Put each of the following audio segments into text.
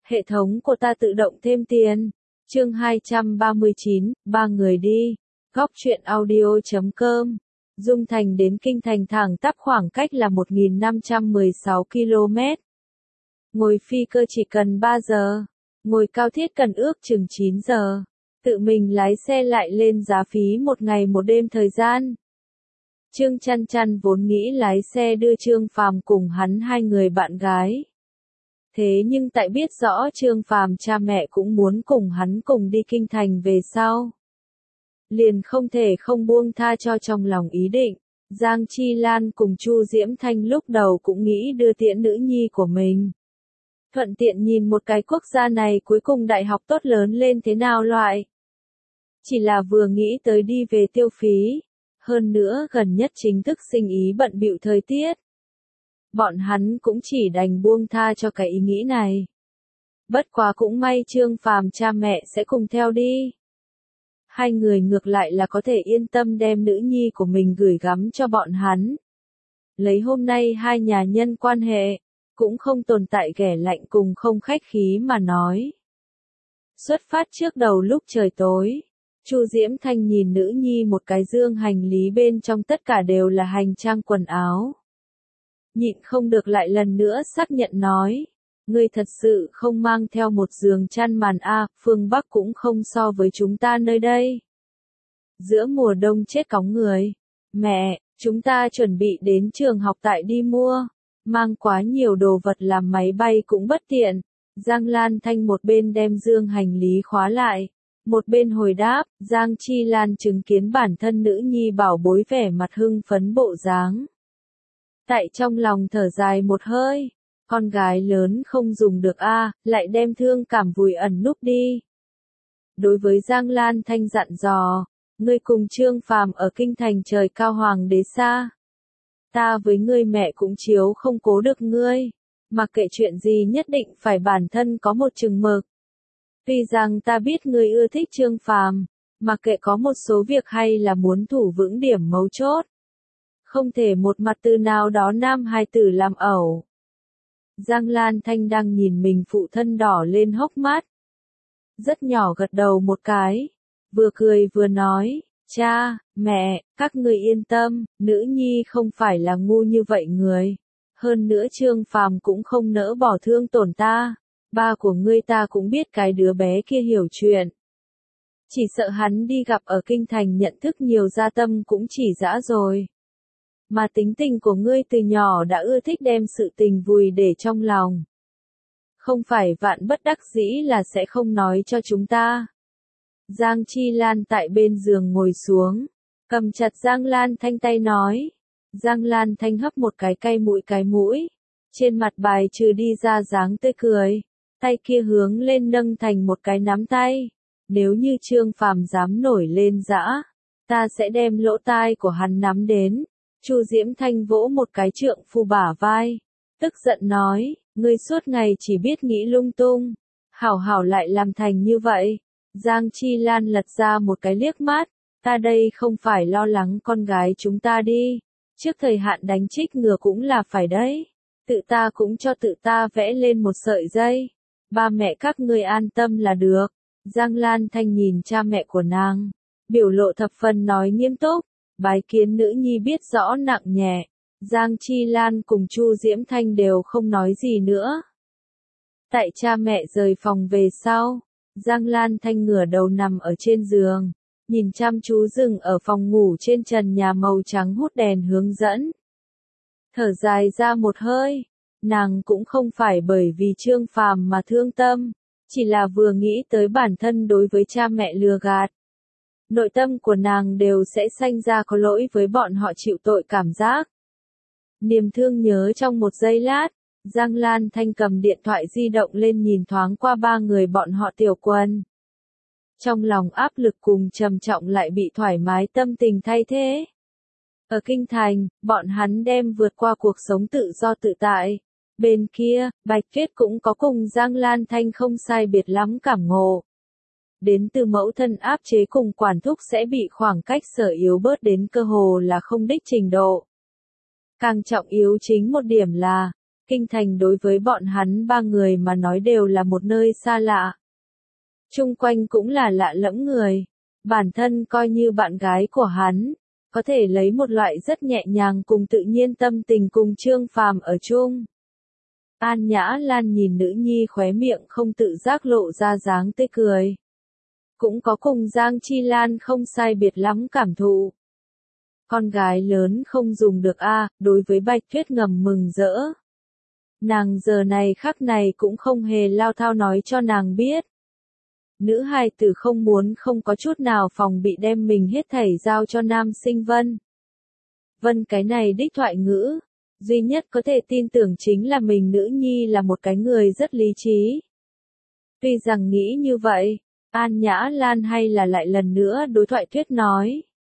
Hệ thống của ta tự động thêm tiền. Chương 239, ba người đi. Góc truyện audio.com. Dung Thành đến Kinh Thành thẳng tắp khoảng cách là 1.516 km. Ngồi phi cơ chỉ cần 3 giờ. Ngồi cao thiết cần ước chừng 9 giờ. Tự mình lái xe lại lên giá phí một ngày một đêm thời gian. Trương Chăn Chăn vốn nghĩ lái xe đưa Trương Phàm cùng hắn hai người bạn gái. Thế nhưng tại biết rõ Trương Phàm cha mẹ cũng muốn cùng hắn cùng đi Kinh Thành về sau. Liền không thể không buông tha cho trong lòng ý định. Giang Chi Lan cùng Chu Diễm Thanh lúc đầu cũng nghĩ đưa tiễn nữ nhi của mình. Thuận tiện nhìn một cái quốc gia này cuối cùng đại học tốt lớn lên thế nào loại. Chỉ là vừa nghĩ tới đi về tiêu phí. Hơn nữa gần nhất chính thức sinh ý bận bịu thời tiết. Bọn hắn cũng chỉ đành buông tha cho cái ý nghĩ này. Bất quá cũng may Trương Phàm cha mẹ sẽ cùng theo đi. Hai người ngược lại là có thể yên tâm đem nữ nhi của mình gửi gắm cho bọn hắn. Lấy hôm nay hai nhà nhân quan hệ, cũng không tồn tại ghẻ lạnh cùng không khách khí mà nói. Xuất phát trước đầu lúc trời tối. Chu Diễm Thanh nhìn nữ nhi một cái dương hành lý bên trong tất cả đều là hành trang quần áo. Nhịn không được lại lần nữa xác nhận nói. Ngươi thật sự không mang theo một giường chăn màn a, phương Bắc cũng không so với chúng ta nơi đây. Giữa mùa đông chết cóng người. Mẹ, chúng ta chuẩn bị đến trường học tại đi mua. Mang quá nhiều đồ vật làm máy bay cũng bất tiện. Giang Lan Thanh một bên đem dương hành lý khóa lại. Một bên hồi đáp, Giang Chi Lan chứng kiến bản thân nữ nhi bảo bối vẻ mặt hưng phấn bộ dáng. Tại trong lòng thở dài một hơi, con gái lớn không dùng được a, lại đem thương cảm vùi ẩn núp đi. Đối với Giang Lan Thanh dặn dò, ngươi cùng Trương Phàm ở Kinh Thành trời cao hoàng đế xa. Ta với ngươi mẹ cũng chiếu không cố được ngươi, mặc kệ chuyện gì nhất định phải bản thân có một chừng mực. Tuy rằng ta biết ngươi ưa thích Trương Phàm, mặc kệ có một số việc hay là muốn thủ vững điểm mấu chốt. Không thể một mặt từ nào đó nam hài tử làm ẩu. Giang Lan Thanh đang nhìn mình phụ thân đỏ lên hốc mắt. Rất nhỏ gật đầu một cái, vừa cười vừa nói, cha, mẹ, các người yên tâm, nữ nhi không phải là ngu như vậy người. Hơn nữa Trương Phàm cũng không nỡ bỏ thương tổn ta. Ba của ngươi ta cũng biết cái đứa bé kia hiểu chuyện. Chỉ sợ hắn đi gặp ở Kinh Thành nhận thức nhiều gia tâm cũng chỉ dã rồi. Mà tính tình của ngươi từ nhỏ đã ưa thích đem sự tình vùi để trong lòng. Không phải vạn bất đắc dĩ là sẽ không nói cho chúng ta. Giang Chi Lan tại bên giường ngồi xuống, cầm chặt Giang Lan Thanh tay nói. Giang Lan Thanh hấp một cái mũi. Trên mặt bài trừ đi ra dáng tươi cười. Tay kia hướng lên nâng thành một cái nắm tay. Nếu như Trương Phàm dám nổi lên dã, ta sẽ đem lỗ tai của hắn nắm đến. Chu Diễm Thanh vỗ một cái trượng phu bả vai. Tức giận nói, ngươi suốt ngày chỉ biết nghĩ lung tung. Hảo hảo lại làm thành như vậy. Giang Chi Lan lật ra một cái liếc mắt. Ta đây không phải lo lắng con gái chúng ta đi. Trước thời hạn đánh trích ngừa cũng là phải đấy. Tự ta cũng cho tự ta vẽ lên một sợi dây. Ba mẹ các ngươi an tâm là được. Giang Lan Thanh nhìn cha mẹ của nàng. Biểu lộ thập phần nói nghiêm túc. Bái kiến nữ nhi biết rõ nặng nhẹ. Giang Chi Lan cùng Chu Diễm Thanh đều không nói gì nữa. Tại cha mẹ rời phòng về sau. Giang Lan Thanh ngửa đầu nằm ở trên giường. Nhìn chăm chú rừng ở phòng ngủ trên trần nhà màu trắng hút đèn hướng dẫn. Thở dài ra một hơi. Nàng cũng không phải bởi vì Trương Phàm mà thương tâm, chỉ là vừa nghĩ tới bản thân đối với cha mẹ lừa gạt. Nội tâm của nàng đều sẽ sanh ra có lỗi với bọn họ chịu tội cảm giác. Niềm thương nhớ trong một giây lát, Giang Lan Thanh cầm điện thoại di động lên nhìn thoáng qua ba người bọn họ Tiểu Quân. Trong lòng áp lực cùng trầm trọng lại bị thoải mái tâm tình thay thế. Ở Kinh Thành, bọn hắn đem vượt qua cuộc sống tự do tự tại. Bên kia, Bạch Tuyết cũng có cùng Giang Lan Thanh không sai biệt lắm cảm ngộ. Đến từ mẫu thân áp chế cùng quản thúc sẽ bị khoảng cách sở yếu bớt đến cơ hồ là không đích trình độ. Càng trọng yếu chính một điểm là, Kinh thành đối với bọn hắn ba người mà nói đều là một nơi xa lạ. Chung quanh cũng là lạ lẫm người. Bản thân coi như bạn gái của hắn, có thể lấy một loại rất nhẹ nhàng cùng tự nhiên tâm tình cùng Trương Phàm ở chung. An Nhã Lan nhìn nữ nhi khóe miệng không tự giác lộ ra dáng tươi cười. Cũng có cùng Giang Chi Lan không sai biệt lắm cảm thụ. Con gái lớn không dùng được a, đối với Bạch Tuyết ngầm mừng rỡ. Nàng giờ này khắc này cũng không hề lao thao nói cho nàng biết. Nữ hài tử không muốn không có chút nào phòng bị đem mình hết thảy giao cho nam sinh Vân. Vân cái này đích thoại ngữ, duy nhất có thể tin tưởng chính là mình nữ nhi là một cái người rất lý trí. Tuy rằng nghĩ như vậy, An Nhã Lan hay là lại lần nữa đối thoại Tuyết nói.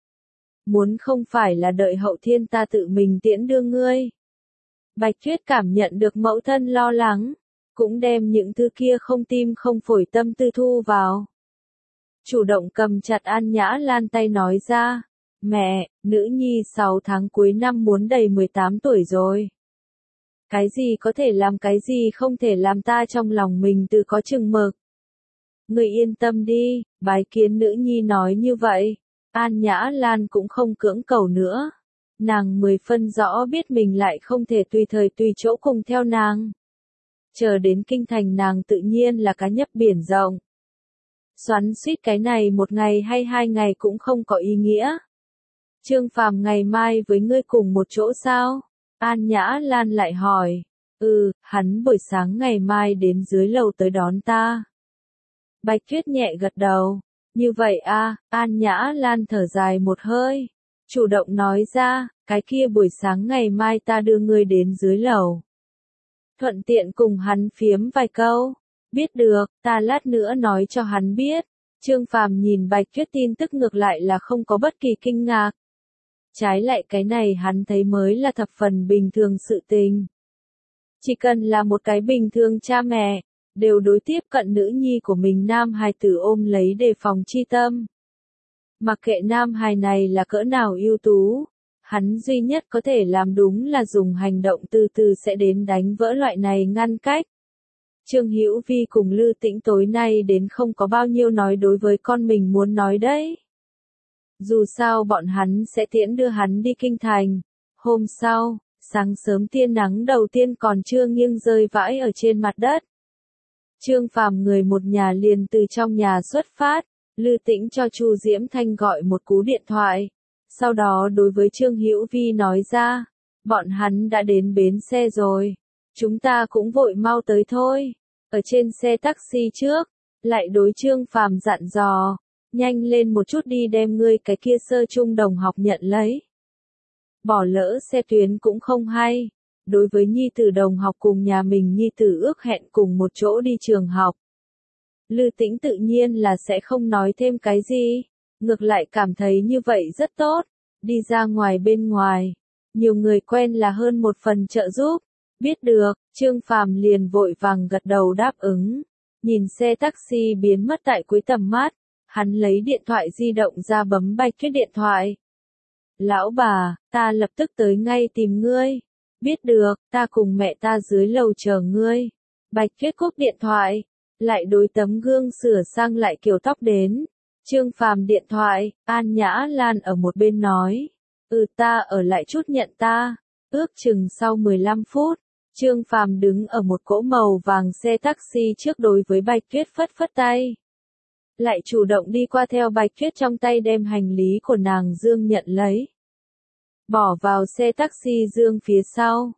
Muốn không phải là đợi hậu thiên ta tự mình tiễn đưa ngươi. Bạch Tuyết cảm nhận được mẫu thân lo lắng, cũng đem những thứ kia không tim không phổi tâm tư thu vào. Chủ động cầm chặt An Nhã Lan tay nói ra, mẹ, nữ nhi 6 tháng cuối năm muốn đầy 18 tuổi rồi. Cái gì có thể làm cái gì không thể làm ta trong lòng mình tự có chừng mực. Người yên tâm đi, bái kiến nữ nhi nói như vậy. An Nhã Lan cũng không cưỡng cầu nữa. Nàng 10 phân rõ biết mình lại không thể tùy thời tùy chỗ cùng theo nàng. Chờ đến kinh thành nàng tự nhiên là cá nhấp biển rộng. Xoắn suýt cái này một ngày hay 2 ngày cũng không có ý nghĩa. Trương Phàm ngày mai với ngươi cùng một chỗ sao? An Nhã Lan lại hỏi. Hắn buổi sáng ngày mai đến dưới lầu tới đón ta. Bạch Tuyết nhẹ gật đầu. Như vậy a, An Nhã Lan thở dài một hơi. Chủ động nói ra, cái kia buổi sáng ngày mai ta đưa ngươi đến dưới lầu. Thuận tiện cùng hắn phiếm vài câu. Biết được, ta lát nữa nói cho hắn biết. Trương Phàm nhìn Bạch Tuyết tin tức ngược lại là không có bất kỳ kinh ngạc. Trái lại cái này hắn thấy mới là thập phần bình thường sự tình. Chỉ cần là một cái bình thường cha mẹ, đều đối tiếp cận nữ nhi của mình nam hài tử ôm lấy đề phòng chi tâm. Mặc kệ nam hài này là cỡ nào ưu tú, hắn duy nhất có thể làm đúng là dùng hành động từ từ sẽ đến đánh vỡ loại này ngăn cách. Trương Hữu Vi cùng Lư Tĩnh tối nay đến không có bao nhiêu nói đối với con mình muốn nói đấy. Dù sao bọn hắn sẽ tiễn đưa hắn đi kinh thành. Hôm sau, sáng sớm tia nắng đầu tiên còn chưa nghiêng rơi vãi ở trên mặt đất. Trương Phàm người một nhà liền từ trong nhà xuất phát, Lư Tĩnh cho Chu Diễm Thanh gọi một cú điện thoại. Sau đó đối với Trương Hữu Vi nói ra, bọn hắn đã đến bến xe rồi. Chúng ta cũng vội mau tới thôi. Ở trên xe taxi trước, lại đối Trương Phàm dặn dò, nhanh lên một chút đi đem ngươi cái kia sơ trung đồng học nhận lấy. Bỏ lỡ xe tuyến cũng không hay. Đối với nhi tử đồng học cùng nhà mình nhi tử ước hẹn cùng một chỗ đi trường học. Lư Tĩnh tự nhiên là sẽ không nói thêm cái gì, ngược lại cảm thấy như vậy rất tốt, đi ra ngoài bên ngoài, nhiều người quen là hơn một phần trợ giúp. Biết được, Trương Phàm liền vội vàng gật đầu đáp ứng, nhìn xe taxi biến mất tại cuối tầm mắt, hắn lấy điện thoại di động ra bấm Bạch Tuyết điện thoại. Lão bà, ta lập tức tới ngay tìm ngươi. Biết được, ta cùng mẹ ta dưới lầu chờ ngươi. Bạch Tuyết cúp điện thoại, lại đối tấm gương sửa sang lại kiểu tóc đến. Trương Phàm điện thoại, An Nhã Lan ở một bên nói. Ta ở lại chút nhận ta. Ước chừng sau 15 phút, Trương Phàm đứng ở một cỗ màu vàng xe taxi trước đối với Bạch Tuyết phất phất tay. Lại chủ động đi qua theo Bạch Tuyết trong tay đem hành lý của nàng Dương nhận lấy. Bỏ vào xe taxi Dương phía sau.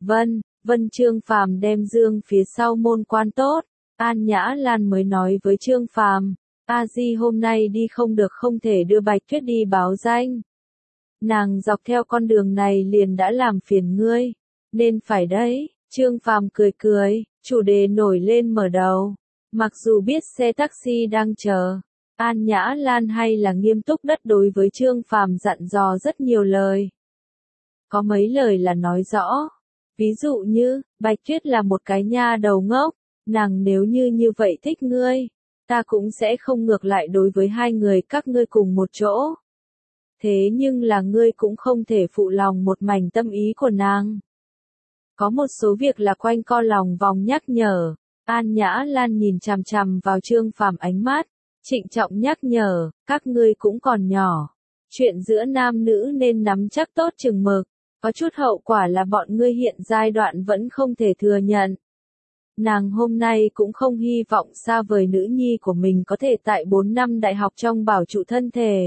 Vân Trương Phàm đem Dương phía sau môn quan tốt. An Nhã Lan mới nói với Trương Phàm, A Di hôm nay đi không được không thể đưa Bạch Tuyết đi báo danh. Nàng dọc theo con đường này liền đã làm phiền ngươi, nên phải đấy. Trương Phàm cười cười, chủ đề nổi lên mở đầu. Mặc dù biết xe taxi đang chờ, An Nhã Lan hay là nghiêm túc đất đối với Trương Phàm dặn dò rất nhiều lời. Có mấy lời là nói rõ. Ví dụ như, Bạch Tuyết là một cái nha đầu ngốc, nàng nếu như vậy thích ngươi, ta cũng sẽ không ngược lại đối với hai người các ngươi cùng một chỗ. Thế nhưng là ngươi cũng không thể phụ lòng một mảnh tâm ý của nàng. Có một số việc là quanh co lòng vòng nhắc nhở. An Nhã Lan nhìn chằm chằm vào Trương Phàm ánh mắt, trịnh trọng nhắc nhở, các ngươi cũng còn nhỏ. Chuyện giữa nam nữ nên nắm chắc tốt chừng mực, có chút hậu quả là bọn ngươi hiện giai đoạn vẫn không thể thừa nhận. Nàng hôm nay cũng không hy vọng xa vời nữ nhi của mình có thể tại 4 năm đại học trong bảo trụ thân thể.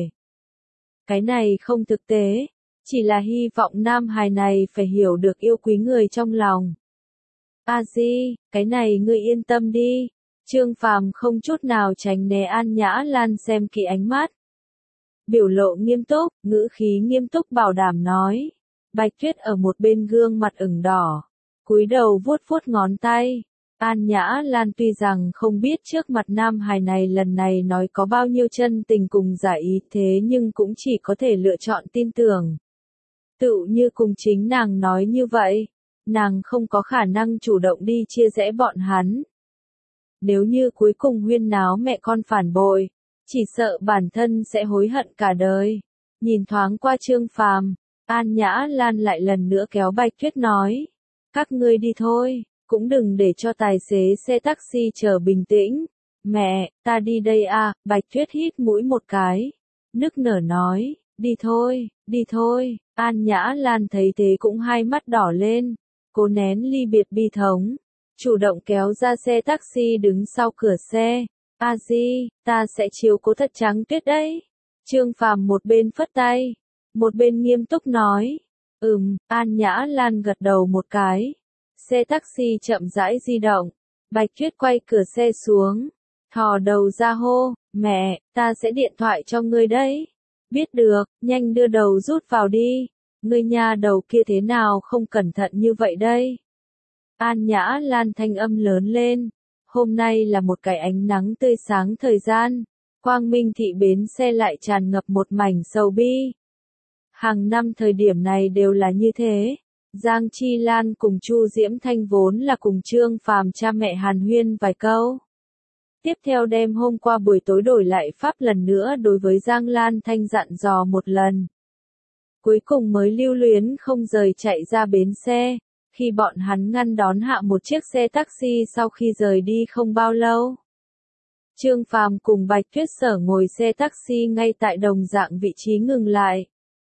Cái này không thực tế, chỉ là hy vọng nam hài này phải hiểu được yêu quý người trong lòng. A Di, cái này ngươi yên tâm đi. Trương Phàm không chút nào tránh né An Nhã Lan xem kỹ ánh mắt. Biểu lộ nghiêm túc, ngữ khí nghiêm túc bảo đảm nói. Bạch Tuyết ở một bên gương mặt ửng đỏ, cúi đầu vuốt vuốt ngón tay. An Nhã Lan tuy rằng không biết trước mặt nam hài này lần này nói có bao nhiêu chân tình cùng giả ý thế nhưng cũng chỉ có thể lựa chọn tin tưởng. Tựu như cùng chính nàng nói như vậy, nàng không có khả năng chủ động đi chia rẽ bọn hắn. Nếu như cuối cùng huyên náo mẹ con phản bội, chỉ sợ bản thân sẽ hối hận cả đời. Nhìn thoáng qua Trương Phàm, An Nhã Lan lại lần nữa kéo Bạch Tuyết nói. Các ngươi đi thôi, cũng đừng để cho tài xế xe taxi chờ bình tĩnh. Mẹ, ta đi đây à, Bạch Tuyết hít mũi một cái. Nức nở nói, đi thôi, An Nhã Lan thấy thế cũng hai mắt đỏ lên, cố nén ly biệt bi thống, chủ động kéo ra xe taxi đứng sau cửa xe. A Di, ta sẽ chiếu cố thật Trắng Tuyết đấy. Trương Phàm một bên phất tay, một bên nghiêm túc nói. An Nhã Lan gật đầu một cái. Xe taxi chậm rãi di động. Bạch Tuyết quay cửa xe xuống, thò đầu ra hô, mẹ, ta sẽ điện thoại cho ngươi đấy. Biết được, nhanh đưa đầu rút vào đi. Ngươi nha đầu kia thế nào không cẩn thận như vậy đây? An Nhã Lan thanh âm lớn lên. Hôm nay là một cái ánh nắng tươi sáng thời gian. Quang Minh thị bến xe lại tràn ngập một mảnh sầu bi. Hàng năm thời điểm này đều là như thế. Giang Chi Lan cùng Chu Diễm Thanh vốn là cùng Trương Phàm cha mẹ hàn huyên vài câu. Tiếp theo đêm hôm qua buổi tối đổi lại pháp lần nữa đối với Giang Lan Thanh dặn dò một lần. Cuối cùng mới lưu luyến không rời chạy ra bến xe, khi bọn hắn ngăn đón hạ một chiếc xe taxi sau khi rời đi không bao lâu. Trương Phàm cùng Bạch Tuyết Sở ngồi xe taxi ngay tại đồng dạng vị trí ngừng lại.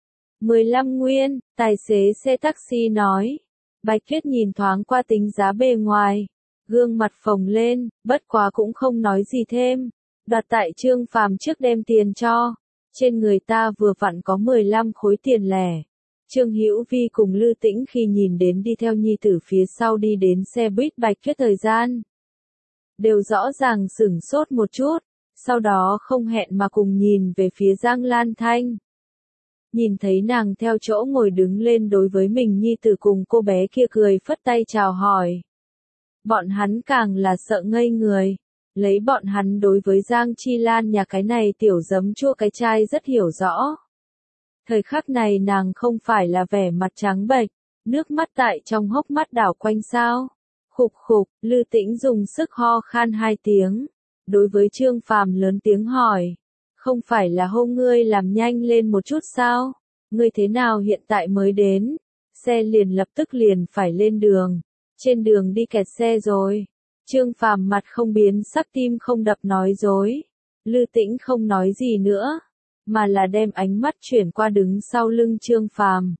15 nguyên, tài xế xe taxi nói. Bạch Tuyết nhìn thoáng qua tính giá bề ngoài, gương mặt phồng lên, bất quá cũng không nói gì thêm. Đoạt tại Trương Phàm trước đem tiền cho. Trên người ta vừa vặn có 15 khối tiền lẻ. Trương Hữu Vi cùng Lư Tĩnh khi nhìn đến đi theo nhi tử phía sau đi đến xe buýt Bạch Tuyết thời gian, đều rõ ràng sửng sốt một chút, sau đó không hẹn mà cùng nhìn về phía Giang Lan Thanh. Nhìn thấy nàng theo chỗ ngồi đứng lên đối với mình nhi tử cùng cô bé kia cười phất tay chào hỏi. Bọn hắn càng là sợ ngây người. Lấy bọn hắn đối với Giang Chi Lan nhà cái này tiểu giấm chua cái chai rất hiểu rõ. Thời khắc này nàng không phải là vẻ mặt trắng bệch, nước mắt tại trong hốc mắt đảo quanh sao. Khục khục, Lư Tĩnh dùng sức ho khan 2 tiếng. Đối với Trương Phàm lớn tiếng hỏi. Không phải là hô ngươi làm nhanh lên một chút sao? Ngươi thế nào hiện tại mới đến? Xe liền lập tức liền phải lên đường. Trên đường đi kẹt xe rồi. Trương Phàm mặt không biến sắc tim không đập nói dối. Lư Tĩnh không nói gì nữa, mà là đem ánh mắt chuyển qua đứng sau lưng Trương Phàm.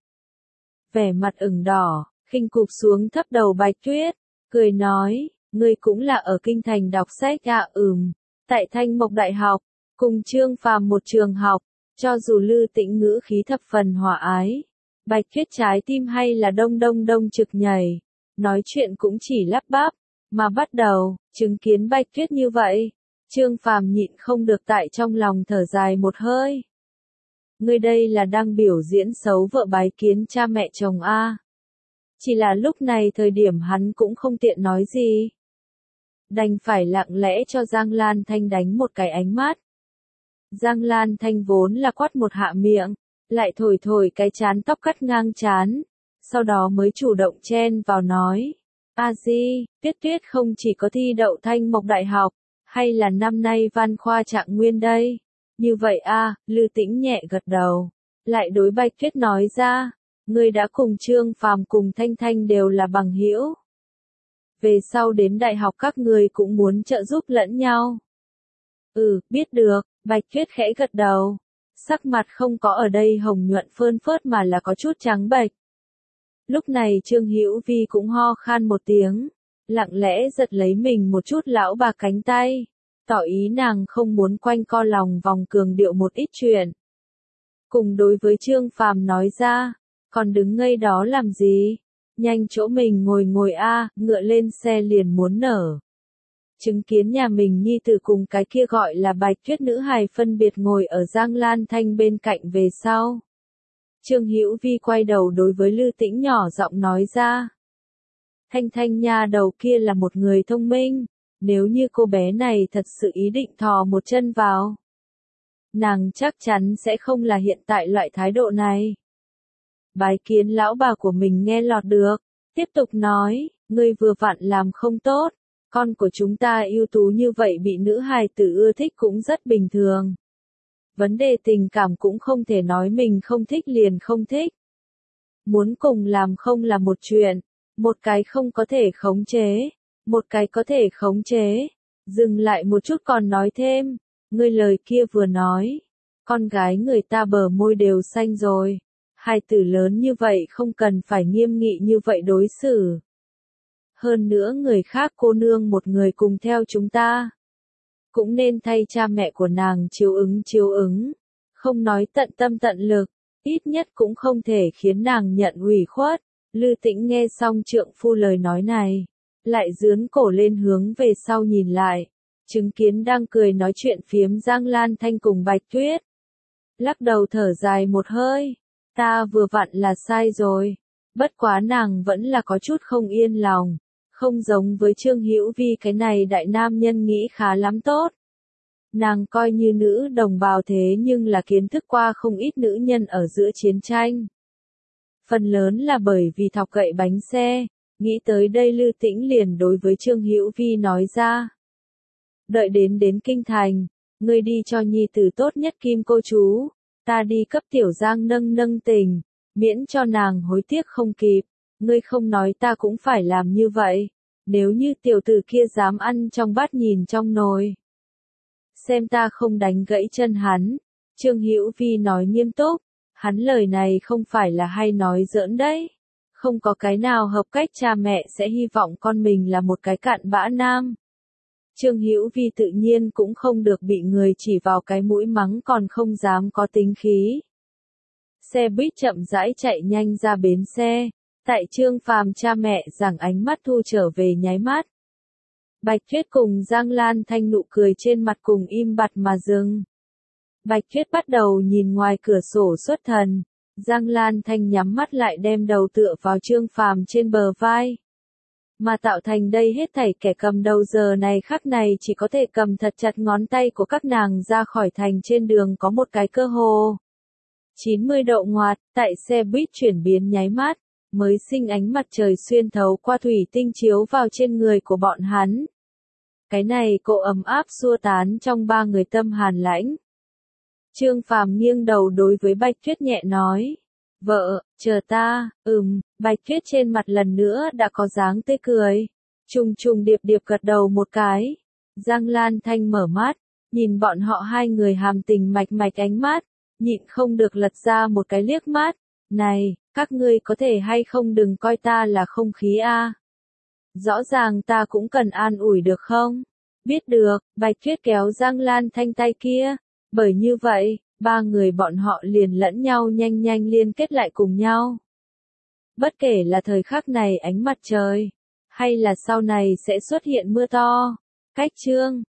Vẻ mặt ửng đỏ, khinh cụp xuống thấp đầu Bạch Tuyết, cười nói, ngươi cũng là ở kinh thành đọc sách à? Tại Thanh Mộc Đại học, cùng Trương Phàm một trường học, cho dù Lư Tĩnh ngữ khí thập phần hòa ái, Bạch Tuyết trái tim hay là đông đông đông trực nhảy, nói chuyện cũng chỉ lắp bắp. Mà bắt đầu, chứng kiến Bạch Tuyết như vậy, Trương Phàm nhịn không được tại trong lòng thở dài một hơi. Ngươi đây là đang biểu diễn xấu vợ bái kiến cha mẹ chồng a. Chỉ là lúc này thời điểm hắn cũng không tiện nói gì. Đành phải lặng lẽ cho Giang Lan Thanh đánh một cái ánh mắt. Giang Lan Thanh vốn là quát một hạ miệng, lại thổi thổi cái chán tóc cắt ngang chán, sau đó mới chủ động chen vào nói. A Di, Tuyết không chỉ có thi đậu Thanh Mộc Đại học, hay là năm nay văn khoa trạng nguyên đây. Như vậy a, Lư Tĩnh nhẹ gật đầu, lại đối Bạch Tuyết nói ra, Ngươi đã cùng Trương Phàm cùng Thanh Thanh đều là bằng hữu. Về sau đến đại học các ngươi cũng muốn trợ giúp lẫn nhau. Biết được, Bạch Tuyết khẽ gật đầu. Sắc mặt không có ở đây hồng nhuận phơn phớt mà là có chút trắng bệch. Lúc này Trương Hữu Vi cũng ho khan một tiếng, lặng lẽ giật lấy mình một chút lão bà cánh tay, tỏ ý nàng không muốn quanh co lòng vòng cường điệu một ít chuyện. Cùng đối với Trương Phàm nói ra, còn đứng ngây đó làm gì? Nhanh chỗ mình ngồi ngồi a, ngựa lên xe liền muốn nở. Chứng kiến nhà mình nhi tử cùng cái kia gọi là Bạch Tuyết nữ hài phân biệt ngồi ở Giang Lan Thanh bên cạnh về sau. Trương Hữu Vi quay đầu đối với Lư Tĩnh nhỏ giọng nói ra. Thanh Thanh nha đầu kia là một người thông minh, nếu như cô bé này thật sự ý định thò một chân vào, nàng chắc chắn sẽ không là hiện tại loại thái độ này. Bái kiến lão bà của mình nghe lọt được, tiếp tục nói, ngươi vừa vặn làm không tốt, con của chúng ta ưu tú như vậy bị nữ hài tử ưa thích cũng rất bình thường. Vấn đề tình cảm cũng không thể nói mình không thích liền không thích. Muốn cùng làm không là một chuyện, một cái không có thể khống chế, một cái có thể khống chế. Dừng lại một chút còn nói thêm, ngươi lời kia vừa nói, con gái người ta bờ môi đều xanh rồi, hai tử lớn như vậy không cần phải nghiêm nghị như vậy đối xử. Hơn nữa người khác cô nương một người cùng theo chúng ta, cũng nên thay cha mẹ của nàng chiếu ứng, không nói tận tâm tận lực, ít nhất cũng không thể khiến nàng nhận ủy khuất. Lư Tĩnh nghe xong trượng phu lời nói này, lại dướn cổ lên hướng về sau nhìn lại, chứng kiến đang cười nói chuyện phiếm Giang Lan Thanh cùng Bạch Tuyết. Lắc đầu thở dài một hơi, ta vừa vặn là sai rồi, bất quá nàng vẫn là có chút không yên lòng, không giống với Trương Hữu Vi cái này đại nam nhân nghĩ khá lắm tốt. Nàng coi như nữ đồng bào thế nhưng là kiến thức qua không ít nữ nhân ở giữa chiến tranh. Phần lớn là bởi vì thọc gậy bánh xe, nghĩ tới đây Lư Tĩnh liền đối với Trương Hữu Vi nói ra. Đợi đến kinh thành, ngươi đi cho nhi tử tốt nhất kim cô chú, ta đi cấp tiểu Giang nâng tình, miễn cho nàng hối tiếc không kịp, ngươi không nói ta cũng phải làm như vậy, nếu như tiểu tử kia dám ăn trong bát nhìn trong nồi. Xem ta không đánh gãy chân hắn, Trương Hữu Vi nói nghiêm túc, hắn lời này không phải là hay nói giỡn đấy. Không có cái nào hợp cách cha mẹ sẽ hy vọng con mình là một cái cặn bã nam. Trương Hữu Vi tự nhiên cũng không được bị người chỉ vào cái mũi mắng còn không dám có tính khí. Xe buýt chậm rãi chạy nhanh ra bến xe, tại Trương Phàm cha mẹ giằng ánh mắt thu trở về nháy mắt. Bạch Tuyết cùng Giang Lan Thanh nụ cười trên mặt cùng im bặt mà dừng. Bạch Tuyết bắt đầu nhìn ngoài cửa sổ xuất thần, Giang Lan Thanh nhắm mắt lại đem đầu tựa vào Trương Phàm trên bờ vai. Mà tạo thành đây hết thảy kẻ cầm đầu giờ này khắc này chỉ có thể cầm thật chặt ngón tay của các nàng ra khỏi thành trên đường có một cái cơ hồ 90 độ ngoặt, tại xe buýt chuyển biến nháy mắt, mới sinh ánh mặt trời xuyên thấu qua thủy tinh chiếu vào trên người của bọn hắn. Cái này cỗ ấm áp xua tán trong ba người tâm hàn lãnh. Trương Phàm nghiêng đầu đối với Bạch Tuyết nhẹ nói, vợ, chờ ta. Bạch Tuyết trên mặt lần nữa đã có dáng tươi cười, trùng trùng điệp điệp gật đầu một cái. Giang Lan Thanh mở mắt, nhìn bọn họ hai người hàm tình mạch mạch ánh mắt, nhịn không được lật ra một cái liếc mắt. Này, các ngươi có thể hay không đừng coi ta là không khí a. Rõ ràng ta cũng cần an ủi được không? Biết được, Bạch Tuyết kéo Giang Lan Thanh tay kia, bởi như vậy, ba người bọn họ liền lẫn nhau nhanh nhanh liên kết lại cùng nhau. Bất kể là thời khắc này ánh mặt trời, hay là sau này sẽ xuất hiện mưa to. Cách chương